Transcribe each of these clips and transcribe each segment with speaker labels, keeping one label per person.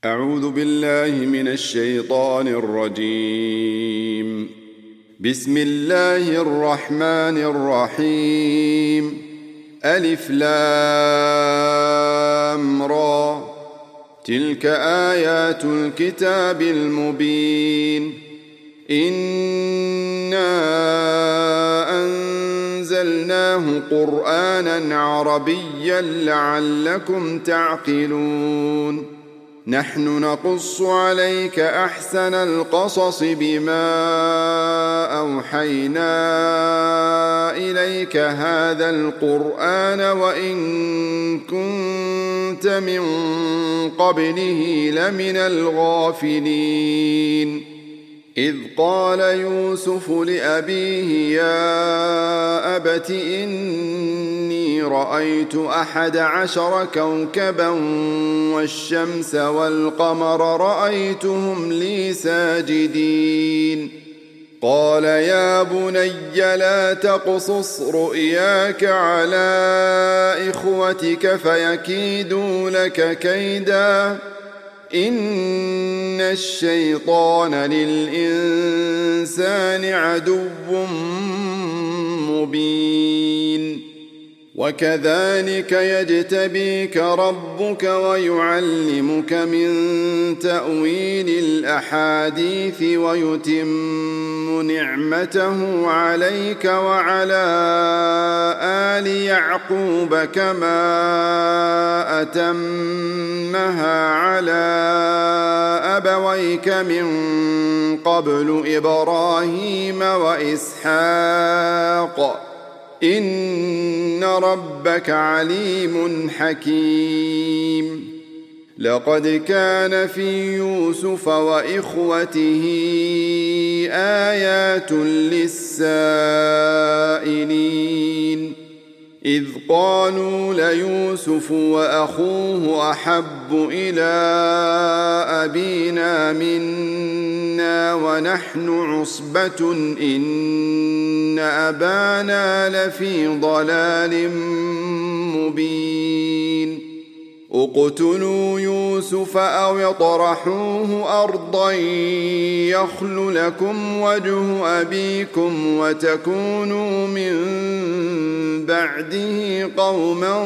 Speaker 1: أعوذ بالله من الشيطان الرجيم. بسم الله الرحمن الرحيم. ألف لام را، تلك آيات الكتاب المبين. إنا أنزلناه قرآنا عربيا لعلكم تعقلون. نحن نقص عليك أحسن القصص بما أوحينا إليك هذا القرآن وإن كنت من قبله لمن الغافلين. إذ قال يوسف لأبيه يا أبت إني رأيت 11 كوكبا والشمس والقمر رأيتهم لي ساجدين. قال يا بني لا تقصص رؤياك على إخوتك فيكيدوا لك كيدا إن الشيطان للإنسان عدو مبين. وكذلك يجتبيك ربك ويعلمك من تأويل الأحاديث ويتم نعمته عليك وعلى آل يعقوب كما أتمها على أبويك من قبل إبراهيم وإسحاق إن ربك عليم حكيم. لقد كان في يوسف وإخوته آيات للسائلين إذ قالوا ليوسف وأخوه أحب إلى أبينا منا ونحن عصبة إن أبانا لفي ضلال مبين. اقتلوا يوسف أو اطرحوه أرضا يخل لكم وجه أبيكم وتكونوا من بعده قوما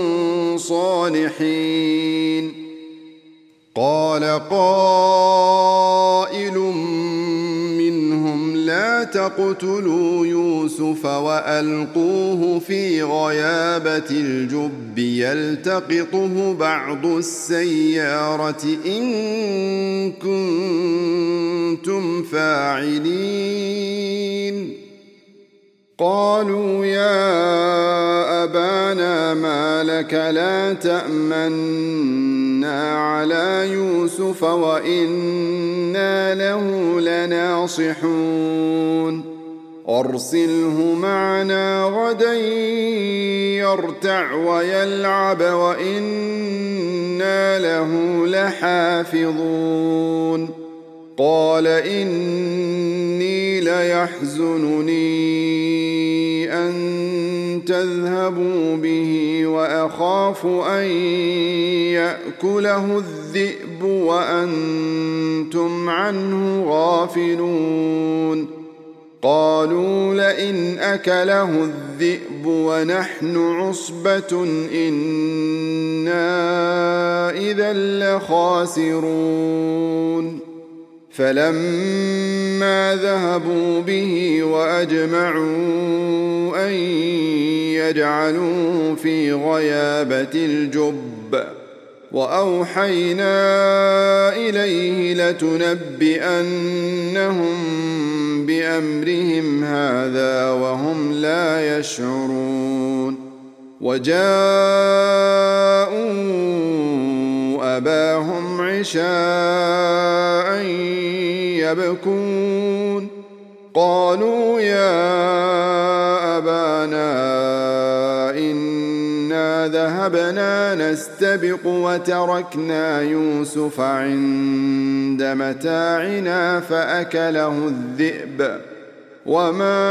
Speaker 1: صالحين. قال قائل منهم لا تقتلوا يوسف وألقوه في غيابة الجب يلتقطه بعض السيارة إن كنتم فاعلين. قالوا يا أبانا ما لك لا تأمنا على يوسف وإنا له لناصحون. أرسله معنا غدا يرتع ويلعب وإنا له لحافظون. قال إني ليحزنني أن تذهبوا به وأخاف أن يأكله الذئب وأنتم عنه غافلون. قالوا لئن أكله الذئب ونحن عصبة إنا إذا لخاسرون. فلما ذهبوا به وأجمعوا أن يجعلوه في غيابة الجب وأوحينا إليه لتنبئنهم بأمرهم هذا وهم لا يشعرون. وجاءوا أباهم عشاء يبكون. قالوا يا أبانا إنا ذهبنا نستبق وتركنا يوسف عند متاعنا فأكله الذئب وما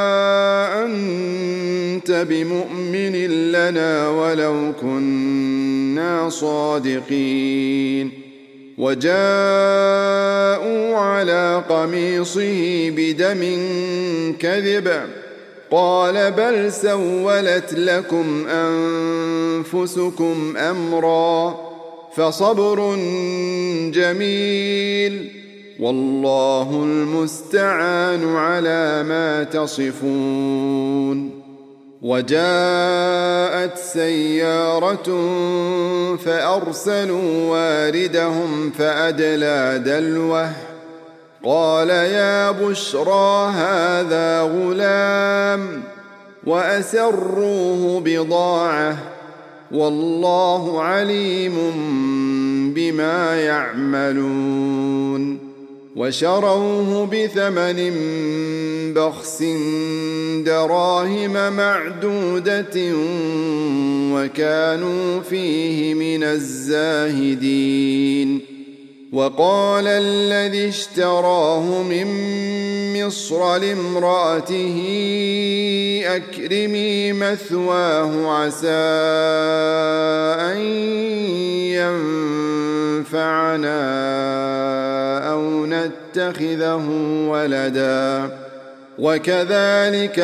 Speaker 1: أنت بمؤمن لنا ولو كنا صادقين وجاءوا على قميصه بدم كذب قال بل سولت لكم أنفسكم أمرا فصبر جميل والله المستعان على ما تصفون. وجاءت سيارة فأرسلوا واردهم فأدلى دلوه قال يا بشرى هذا غلام وأسروه بضاعة والله عليم بما يعملون. وشروه بثمن بخس دراهم معدودة وكانوا فيه من الزاهدين. وقال الذي اشتراه من مصر لامرأته أكرمي مثواه عسى أن ينفعنا أو نتخذه ولدا وكذلك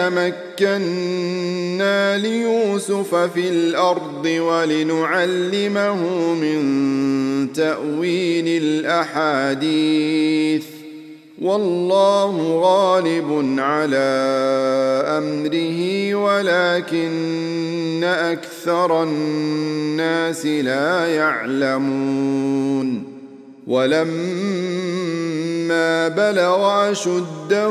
Speaker 1: مكنا ليوسف في الأرض ولنعلمه من تأويل الأحاديث والله غالب على أمره ولكن أكثر الناس لا يعلمون. ولما بلغ أشده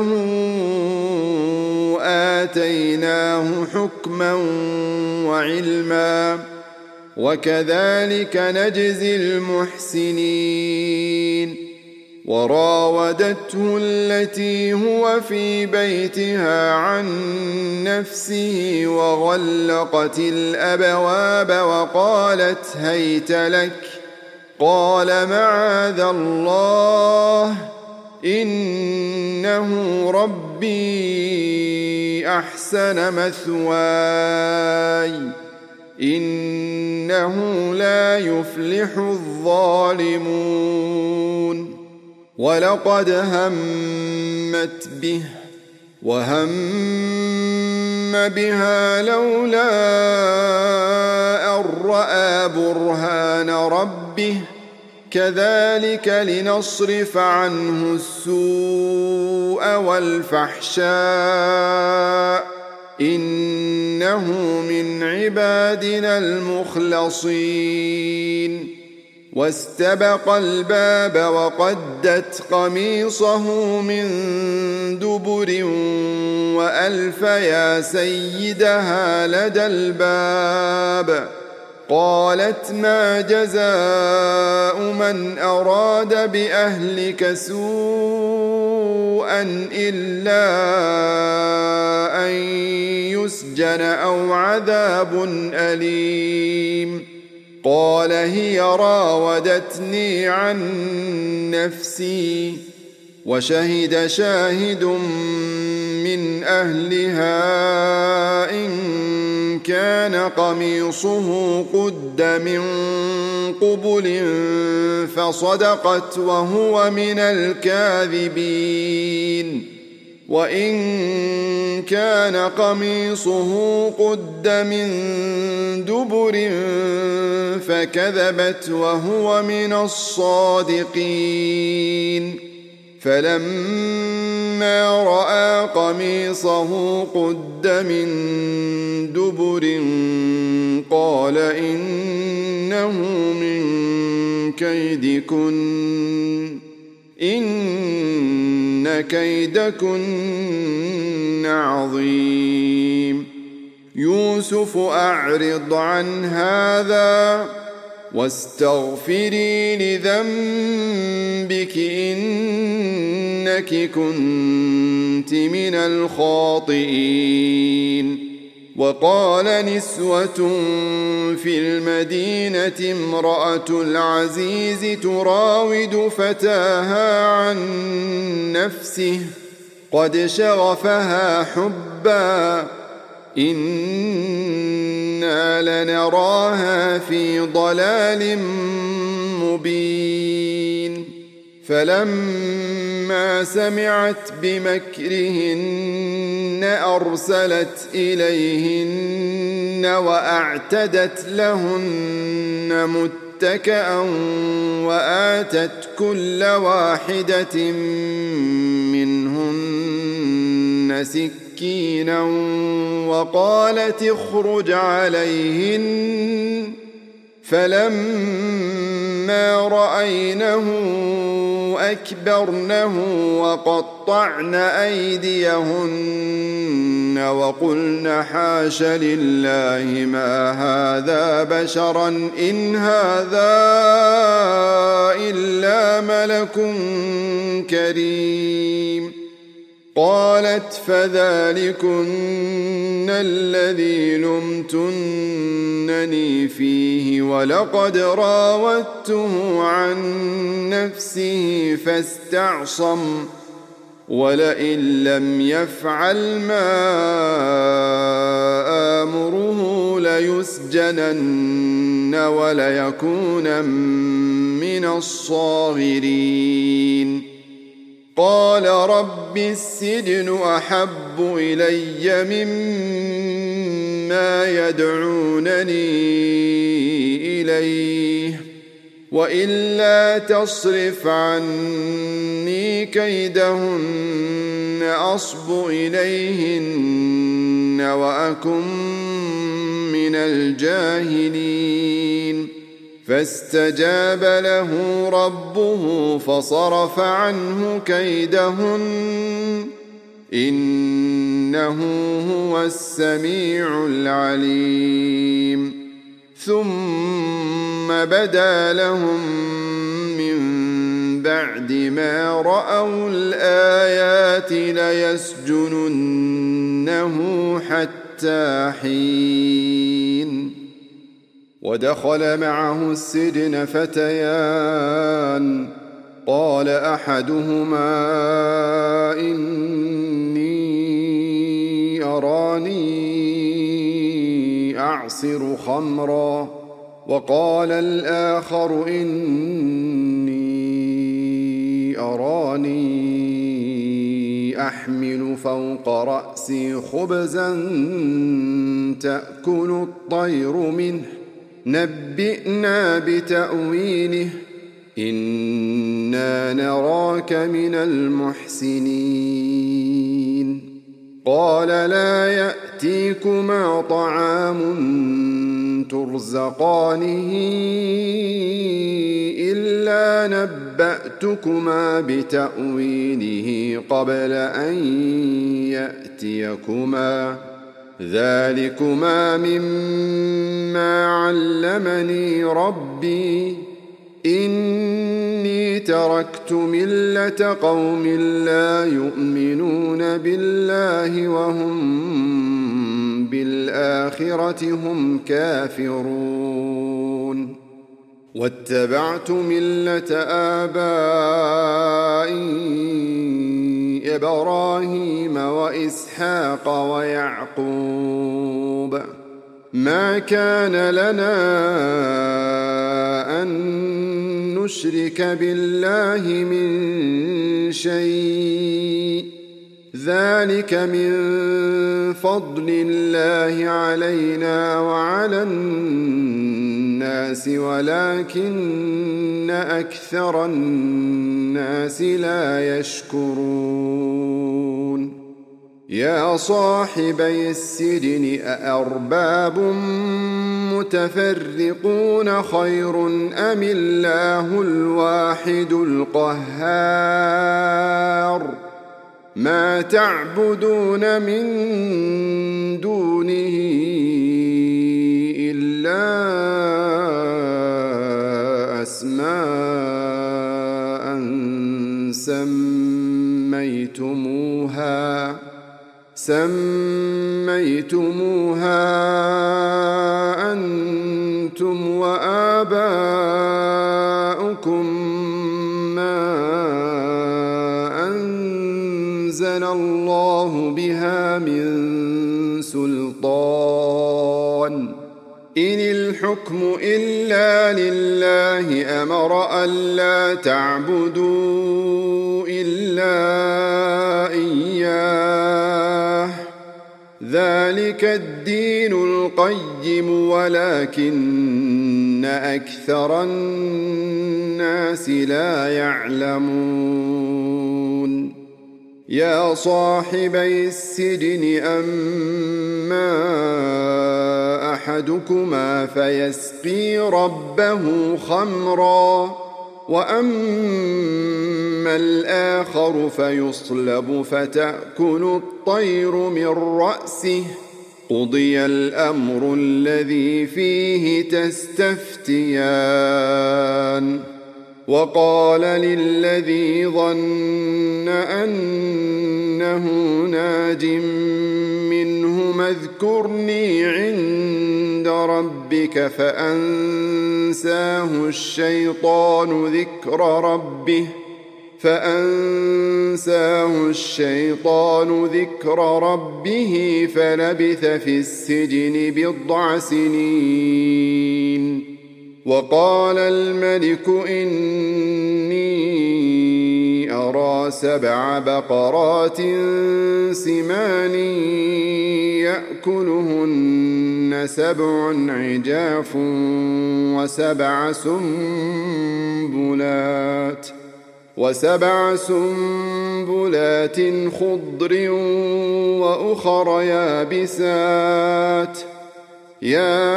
Speaker 1: آتيناه حكما وعلما وكذلك نجزي المحسنين. وراودته التي هو في بيتها عن نفسه وغلقت الأبواب وقالت هيت لك قال معاذ الله إنه ربي أحسن مثواي إنه لا يفلح الظالمون. ولقد همت به وهم بها لولا أن رأى برهان ربه كذلك لنصرف عنه السوء والفحشاء إنه من عبادنا المخلصين. واستبق الباب وقدت قميصه من دبر وألف يا سيدها لدى الباب قالت ما جزاء من أراد بأهلك سوءا إلا أن يسجن أو عذاب أليم. قال هي راودتني عن نفسي وشهد شاهد من أهلها إن كان قميصه قد من قبل فصدقت وهو من الكاذبين. وإن كان قميصه قد من دبر فكذبت وهو من الصادقين. فلما رأى قميصه قد من دبر قال إنه من كيدكن إن كيدكن عظيم. يوسف أعرض عن هذا واستغفري لذنبك إنك كنت من الخاطئين. وقال نسوة في المدينة امرأة العزيز تراود فتاها عن نفسه قد شغفها حبا إنا لنراها في ضلال مبين. فلما سمعت بمكرهن أرسلت إليهن وأعتدت لهن متكأ وآتت كل واحدة منهن سكينا وقالت اخرج عليهن فلما رأينه أكبرنه وقطعن أيديهن وقلن حاش لله ما هذا بشرا إن هذا إلا ملك كريم قالت فذلكن الذي لمتنني فيه ولقد راودته عن نفسه فاستعصم ولئن لم يفعل ما آمره ليسجنن وليكون من الصاغرين قال رب السجن أحب إلي مما يدعونني إليه وإلا تصرف عني كيدهن أصب إليهن وأكن من الجاهلين فاستجاب له ربه فصرف عنه كيدهن إنه هو السميع العليم ثم بدا لهم من بعد ما رأوا الآيات ليسجننه حتى حين ودخل معه السجن فتيان قال أحدهما إني أراني أعصر خمرا وقال الآخر إني أراني أحمل فوق رأسي خبزا تأكل الطير منه نبئنا بتأويله إنا نراك من المحسنين قال لا يأتيكما طعام ترزقانه إلا نبأتكما بتأويله قبل أن يأتيكما ذلكما مما علمني ربي إني تركت ملة قوم لا يؤمنون بالله وهم بالآخرة هم كافرون واتبعت ملة آبائي إبراهيم وإسحاق ويعقوب ما كان لنا أن نشرك بالله من شيء ذلك من فضل الله علينا وعلى الناس ولكن أكثر الناس لا يشكرون يا صاحبي السجن أأرباب متفرقون خير أم الله الواحد القهار ما تعبدون من دونه إلا أسماء سميتموها أنتم وآباؤكم ما أنزل الله بها من سلطان إن الحكم الحكم إلا لله أمر ألا تعبدوا إلا إياه ذلك الدين القيم ولكن أكثر الناس لا يعلمون يا صاحبي السجن أما أحدكما فيسقي ربه خمرا وأما الآخر فيصلب فتأكل الطير من رأسه قضي الأمر الذي فيه تستفتيان وقال للذي ظن أنه ناج منهما اذكرني عند ربك فأنساه الشيطان ذكر ربه فلبث في السجن 9 سنين وقال الملك إني أرى 7 بقرات سمان يأكلهن 7 عجاف وسبع سنبلات خضر وأخر يابسات يا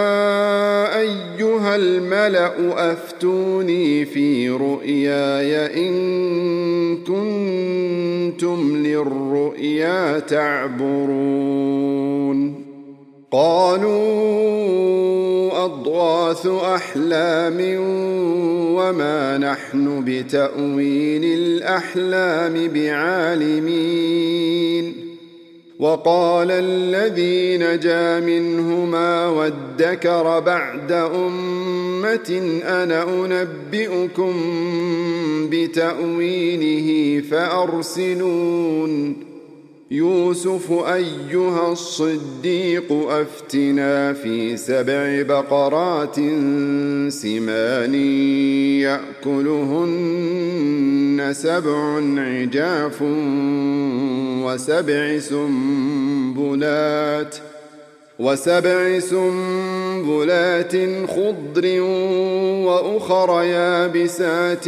Speaker 1: أيها الملأ أفتوني في رؤياي إن كنتم للرؤيا تعبرون قالوا أضغاث أحلام وما نحن بتأويل الأحلام بعالمين وقال الذي نجا منهما وادكر بعد أمة أنا أنبئكم بتأويله فأرسلون يوسف أيها الصديق أفتنا في 7 بقرات سمان يأكلهن 7 عجاف وسبع سنبلات خضر وأخر يابسات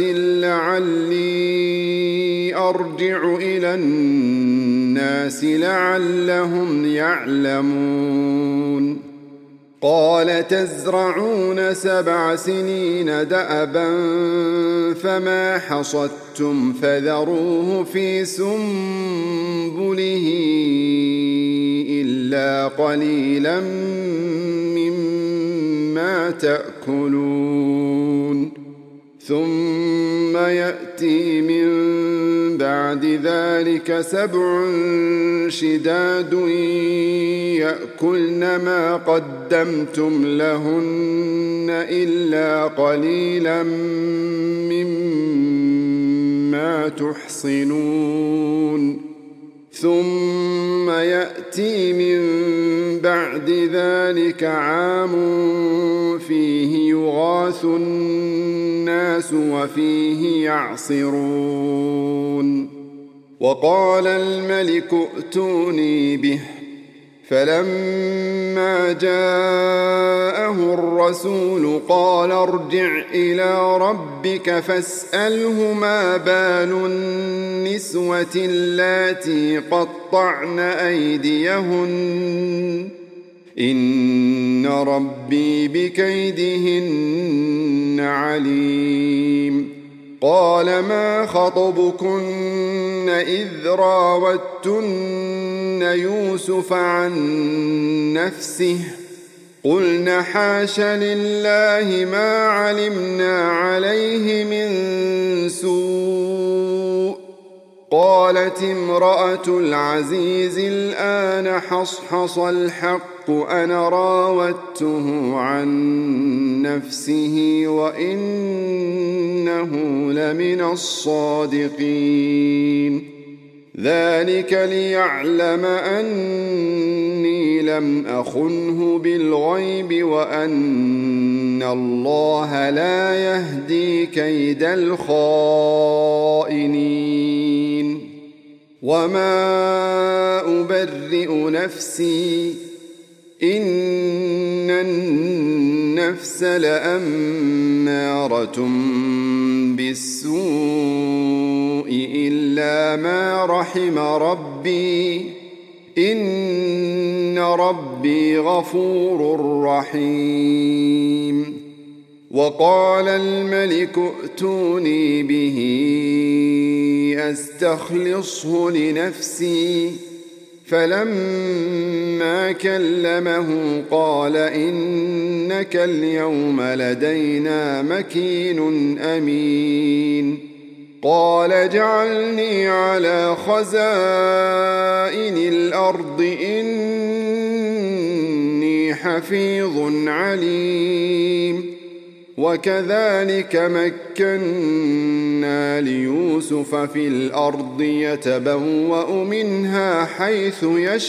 Speaker 1: لعلي أرجع إلى الناس لعلهم يعلمون قال تزرعون 7 سنين دأبا فما حصدتم فذروه في سنبله إلا قليلا مما تأكلون ثم يأتي من بعد ذلك 7 شداد يأكلن ما قدمتم لهن إلا قليلا مما تحصنون ثم يأتي من بعد ذلك عام فيه يغاث الناس وفيه يعصرون وقال الملك ائتوني به فلما جاءه الرسول قال ارجع إلى ربك فاسأله ما بال النسوة اللاتي قطعن أيديهن إن ربي بكيدهن عليم قال ما خطبكن إذ راوتن يوسف عن نفسه قلن حاش لله ما علمنا عليه من سوء قالت امرأة العزيز الآن حصحص الحق أنا راودته عن نفسه وإنه لمن الصادقين ذلك ليعلم أني إني لم أخنه بالغيب وأن الله لا يهدي كيد الخائنين وما أبرئ نفسي إن النفس لأمارة بالسوء إلا ما رحم ربي إن ربي غفور رحيم وقال الملك ائتوني به أستخلصه لنفسي فلما كلمه قال إنك اليوم لدينا مكين أمين قال اجعلني على خزائن الأرض إني حفيظ عليم وكذلك مكنا ليوسف في الأرض يتبوأ منها حيث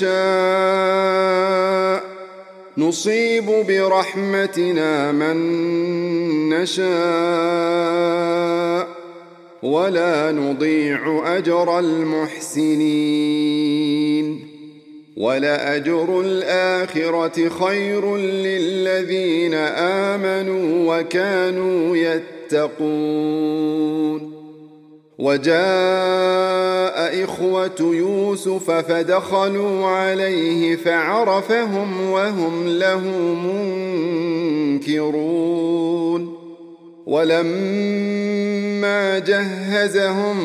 Speaker 1: يشاء نصيب برحمتنا من نشاء ولا نضيع أجر المحسنين ولأجر الآخرة خير للذين آمنوا وكانوا يتقون وجاء إخوة يوسف فدخلوا عليه فعرفهم وهم له منكرون ولما جهزهم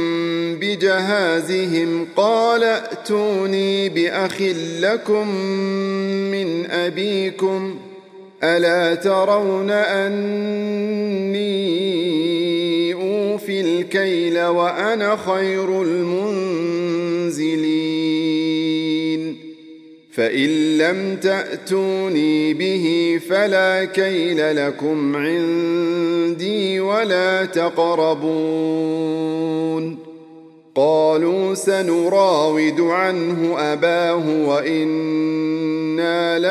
Speaker 1: بجهازهم قال ائتوني بأخ لكم من أبيكم ألا ترون أني أوفي الكيل وأنا خير المنزلين فإن لم تأتوني به فلا كيل لكم عندي ولا تقربون قالوا سنراود عنه أباه وإنا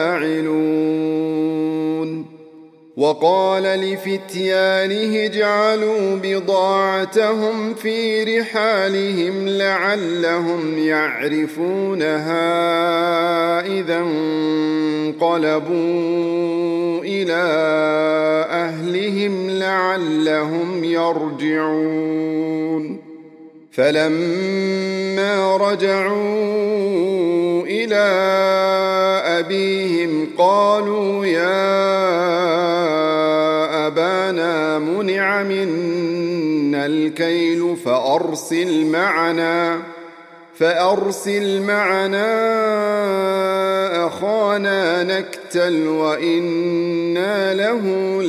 Speaker 1: لفاعلون وقال لفتيانه اجعلوا بضاعتهم في رحالهم لعلهم يعرفونها إذا انقلبوا إلى أهلهم لعلهم يرجعون فلما رجعوا إلى أبيهم قالوا يا أبانا منع منا الكيل فأرسل معنا أخانا نكتل وإنا له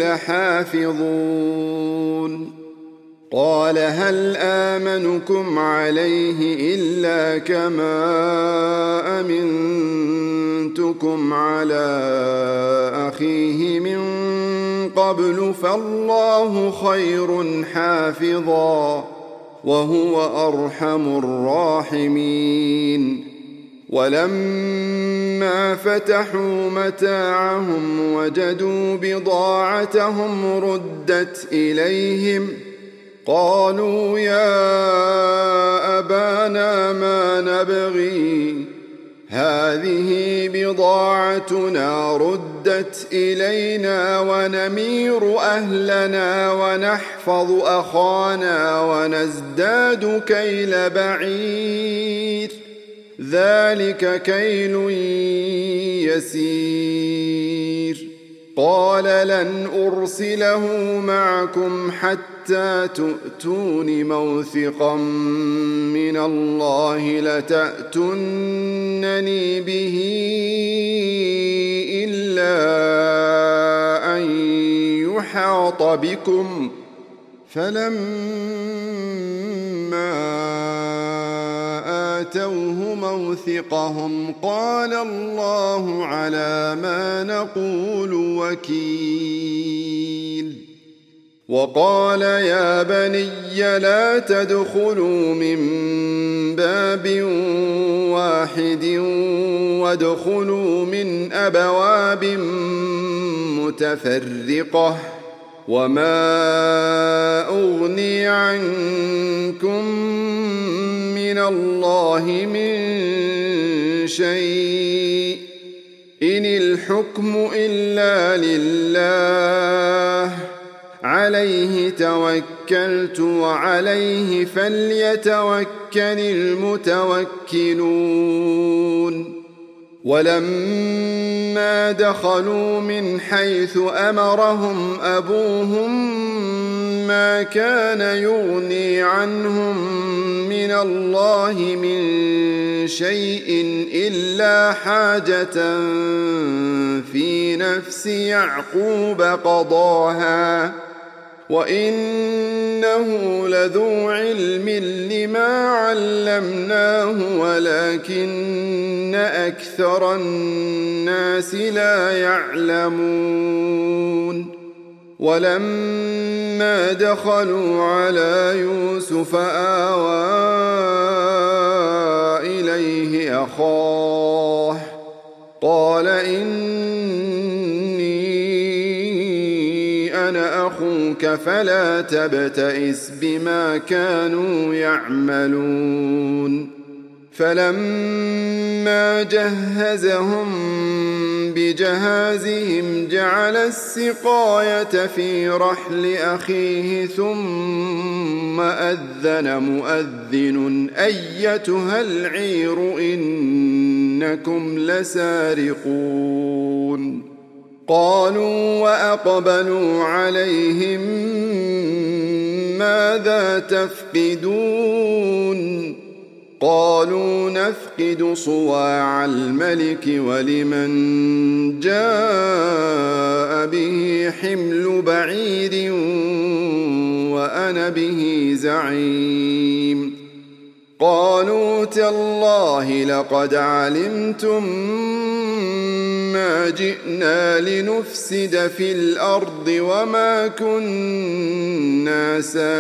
Speaker 1: لحافظون قال هل آمنكم عليه إلا كما أمنتكم على أخيه من قبل فالله خير حافظا وهو أرحم الراحمين ولما فتحوا متاعهم وجدوا بضاعتهم ردت إليهم قالوا يا أبانا ما نبغي هذه بضاعتنا ردت إلينا ونمير أهلنا ونحفظ أخانا ونزداد كيل بعير ذلك كيل يسير قال لن أرسله معكم حتى تؤتون موثقا من الله لتأتونني به إلا أن يحاط بكم فلما آتوه موثقهم قال الله على ما نقول وكيل وقال يا بني لا تدخلوا من باب واحد وادخلوا من أبواب متفرقة وما أغني عنكم من الله من شيء إن الحكم إلا لله عليه توكلت وعليه فليتوكل المتوكلون ولما دخلوا من حيث أمرهم أبوهم ما كان يغني عنهم من الله من شيء إلا حاجة في نفس يعقوب قضاها وإنه لذو علم لما علمناه ولكن أكثر الناس لا يعلمون ولما دخلوا على يوسف آوى إليه أخاه قال إني أنا أخوك فلا تبتئس بما كانوا يعملون فلما جهزهم بجهازهم جعل السقاية في رحل أخيه ثم أذن مؤذن أيتها العير إنكم لسارقون قالوا وأقبلوا عليهم ماذا تفقدون قالوا نفقد صواع الملك ولمن جاء به حمل بعير وأنا به زعيم قالوا تالله لقد علمتم ما جئنا لنفسد في الأرض وما كنا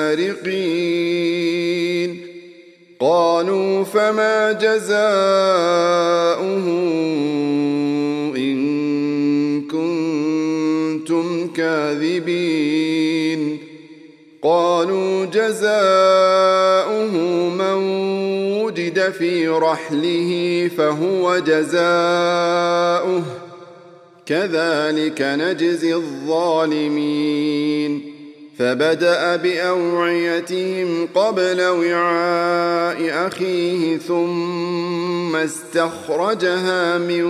Speaker 1: سارقين قالوا فما جزاؤه إن كنتم كاذبين قالوا جزاؤه من وجد في رحله فهو جزاؤه كذلك نجزي الظالمين فبدأ بأوعيتهم قبل وعاء أخيه ثم استخرجها من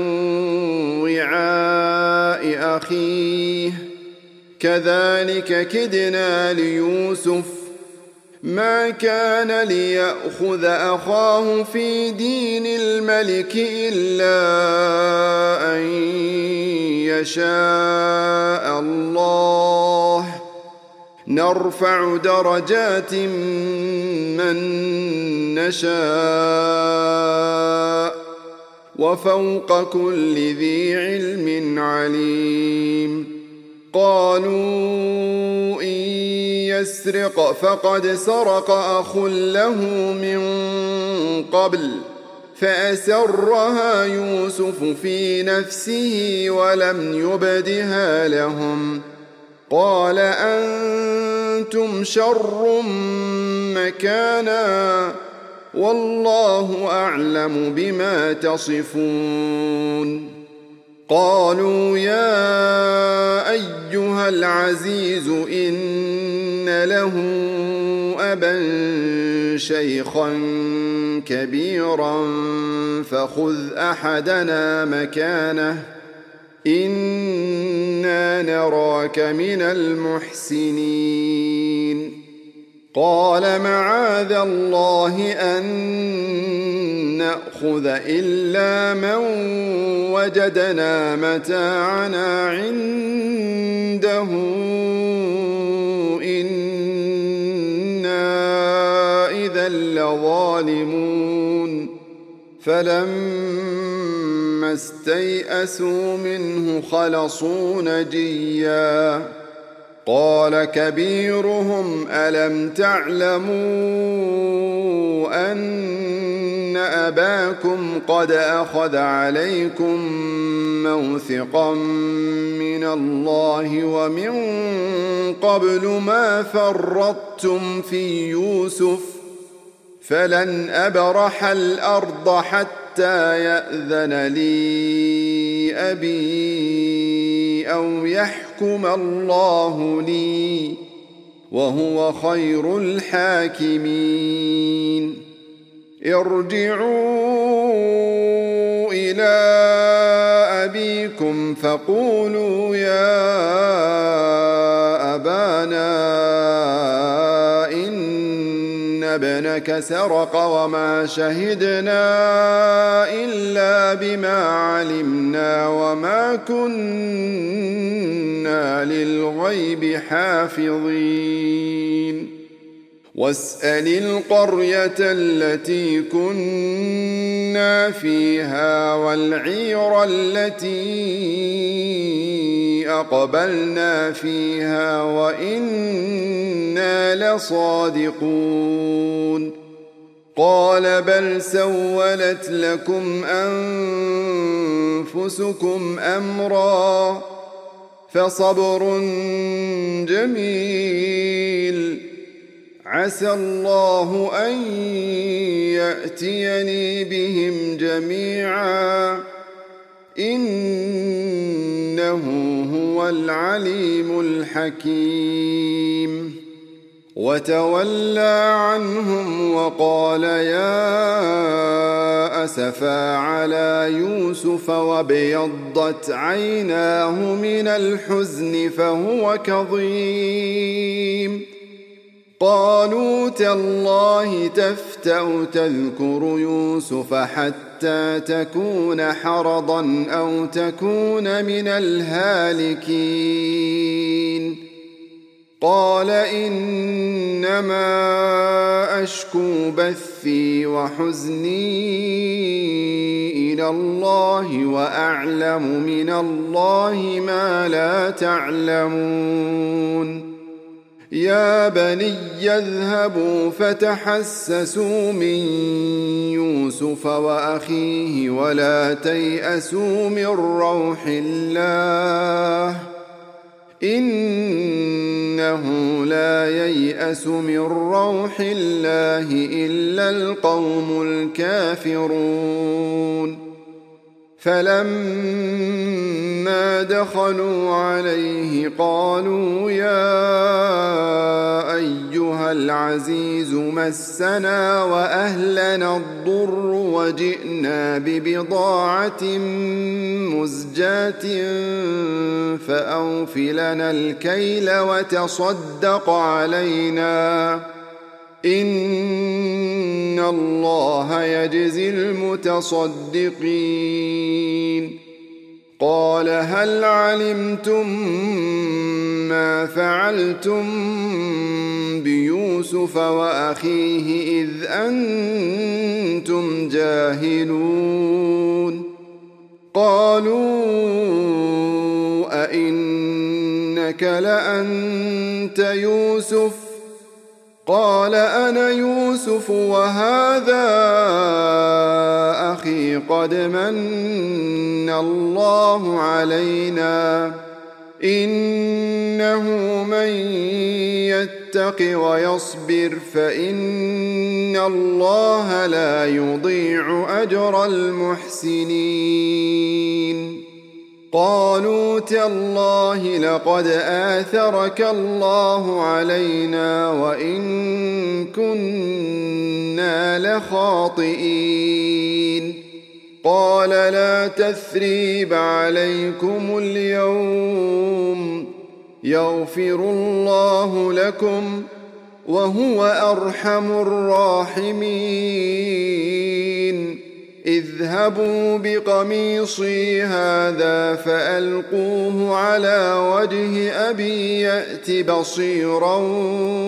Speaker 1: وعاء أخيه كذلك كدنا ليوسف ما كان ليأخذ أخاه في دين الملك إلا أن يشاء الله نرفع درجات من نشاء وفوق كل ذي علم عليم قالوا إن يسرق فقد سرق أخ له من قبل فأسرها يوسف في نفسه ولم يبدها لهم قال أنتم شر مكانا والله أعلم بما تصفون قالوا يا أيها العزيز إن له أبا شيخا كبيرا فخذ أحدنا مكانه إنا نراك من المحسنين قال معاذ الله أن نأخذ إلا من وجدنا متاعنا عنده إنا إذا لظالمون فلما استيئسوا منه خلصوا نجيا قال كبيرهم ألم تعلموا أن أباكم قد أخذ عليكم موثقا من الله ومن قبل ما فرطتم في يوسف فلن أبرح الأرض حتى يأذن لي أبي أو يحكم الله لي وهو خير الحاكمين ارجعوا إلى أبيكم فقولوا يا أبانا إن ابنك سرق وما شهدنا إلا بما علمنا وما كنا للغيب حافظين واسأل القرية التي كنا فيها والعير التي أقبلنا فيها وإنا لصادقون قال بل سولت لكم أنفسكم أمرا فصبر جميل عسى الله أن يأتيني بهم جميعا إنه هو العليم الحكيم وتولى عنهم وقال يا أسفا على يوسف وابيضت عيناه من الحزن فهو كظيم قالوا تالله تفتأ تذكر يوسف حتى تكون حرضا أو تكون من الهالكين قال إنما أشكو بثي وحزني إلى الله وأعلم من الله ما لا تعلمون يا بني اذهبوا فتحسسوا من يوسف وأخيه ولا تيأسوا من روح الله إنه لا ييأس من روح الله إلا القوم الكافرون فلما دخلوا عليه قالوا يا أيها العزيز مسنا وأهلنا الضر وجئنا ببضاعة مزجاة فأوف لنا الكيل وتصدق علينا إن الله يجزي المتصدقين قال هل علمتم ما فعلتم بيوسف وأخيه إذ أنتم جاهلون قالوا أئنك لأنت يوسف قال أنا يوسف وهذا أخي قد من الله علينا إنه من يتق ويصبر فإن الله لا يضيع أجر المحسنين قالوا تالله لقد آثرك الله علينا وإن كنا لخاطئين قال لا تثريب عليكم اليوم يغفر الله لكم وهو أرحم الراحمين اذهبوا بقميصي هذا فألقوه على وجه أبي يأت بصيرا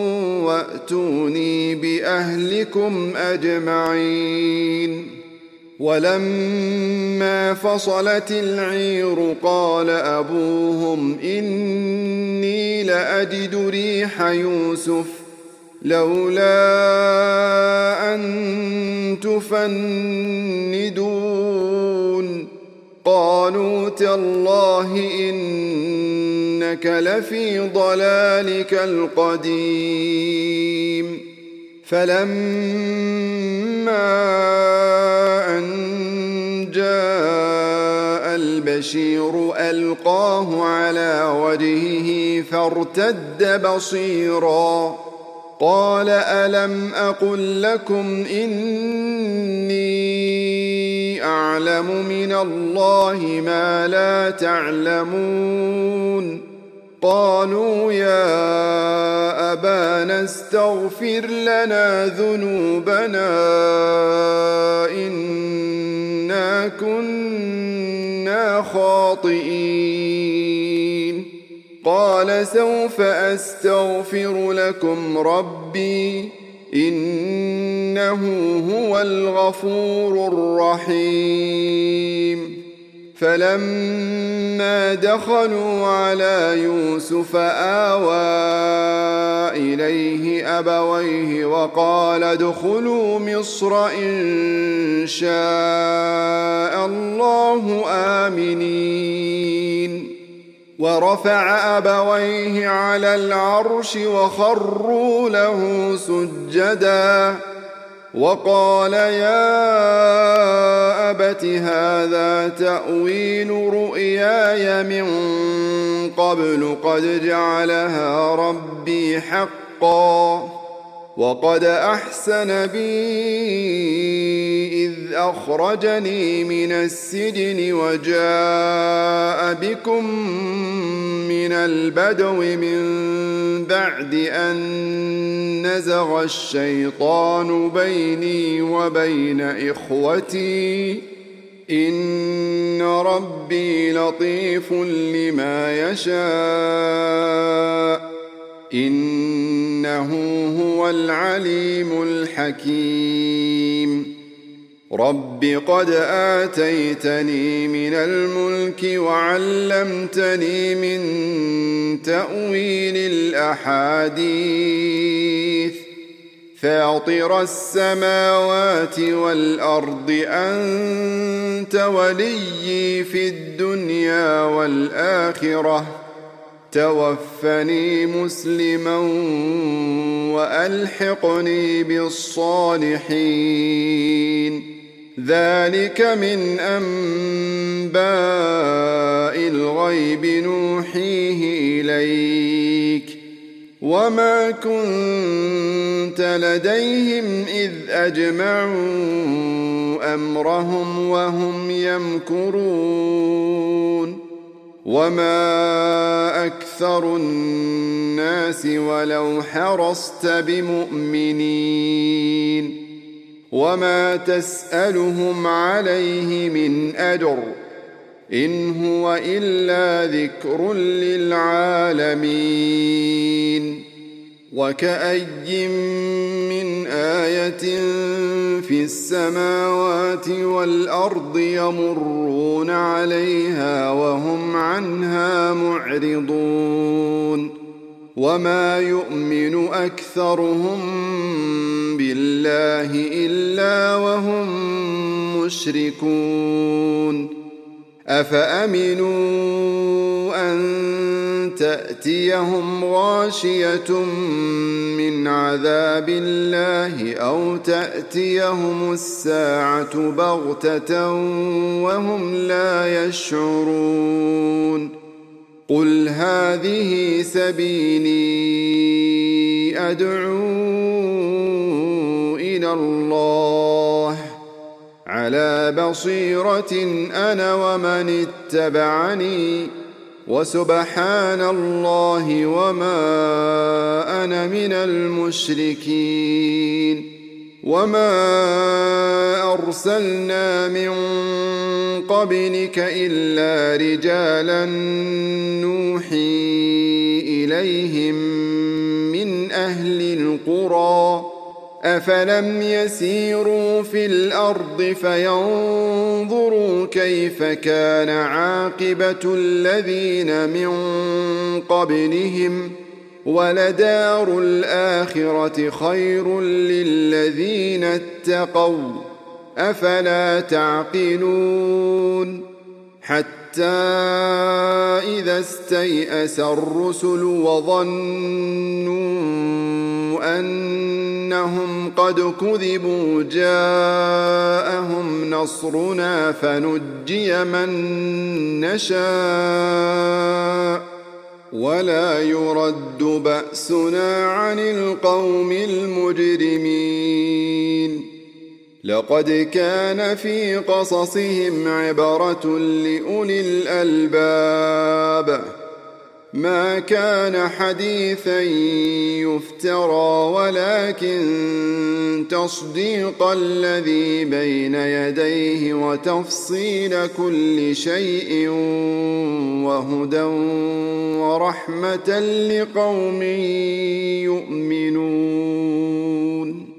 Speaker 1: وأتوني بأهلكم أجمعين ولما فصلت العير قال أبوهم إني لأجد ريح يوسف لولا أن تفندون قالوا تالله إنك لفي ضلالك القديم فلما أن جاء البشير ألقاه على وجهه فارتد بصيرا قال ألم أقل لكم إني أعلم من الله ما لا تعلمون قالوا يا أبانا استغفر لنا ذنوبنا إنا كنا خاطئين قال سوف أستغفر لكم ربي إنه هو الغفور الرحيم فلما دخلوا على يوسف آوى إليه أبويه وقال ادخلوا مصر إن شاء الله آمنين ورفع أبويه على العرش وخروا له سجدا وقال يا أبت هذا تأويل رؤياي من قبل قد جعلها ربي حقا وقد أحسن بي إذ أخرجني من السجن وجاء بكم من البدو من بعد أن نزغ الشيطان بيني وبين إخوتي إن ربي لطيف لما يشاء إنه هو العليم الحكيم رب قد آتيتني من الملك وعلمتني من تأويل الأحاديث فاطر السماوات والأرض أنت وليي في الدنيا والآخرة توفني مسلما وألحقني بالصالحين ذلك من أنباء الغيب نوحيه إليك وما كنت لديهم إذ أجمعوا أمرهم وهم يمكرون وما أكثر الناس ولو حرصت بمؤمنين وما تسألهم عليه من أجر إن هو إلا ذكر للعالمين وكأي من آية في السماوات والأرض يمرون عليها وهم عنها معرضون وما يؤمن أكثرهم بالله إلا وهم مشركون أفأمنوا أن تأتيهم غاشية من عذاب الله أو تأتيهم الساعة بغتة وهم لا يشعرون قل هذه سبيلي أدعو إلى الله على بصيرة أنا ومن اتبعني وسبحان الله وما أنا من المشركين وما أرسلنا من قبلك إلا رجالا نوحي إليهم من أهل القرى أفلم يسيروا في الأرض فينظروا كيف كان عاقبة الذين من قبلهم ولدار الآخرة خير للذين اتقوا أفلا تعقلون حتى إذا استيأس الرسل وظنوا أنهم قد كذبوا جاءهم نصرنا فنجي من نشاء ولا يرد بأسنا عن القوم المجرمين لقد كان في قصصهم عبرة لأولي الألباب ما كان حديثا يفترى ولكن تصديق الذي بين يديه وتفصيل كل شيء وهدى ورحمة لقوم يؤمنون